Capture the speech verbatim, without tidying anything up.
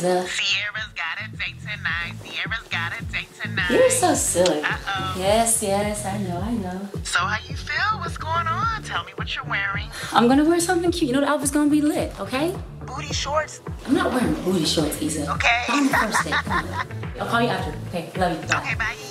Isa. Sierra's got a date tonight. Sierra's got a date tonight. You're so silly. Uh-oh. Yes, yes, I know, I know. So how you feel? What's going on? Tell me what you're wearing. I'm gonna wear something cute. You know the outfit's gonna be lit, okay? Booty shorts? I'm not wearing booty shorts, Isa. Okay. Not on the first date. Come on. I'll call you after. Okay, love you. Bye. Okay, bye.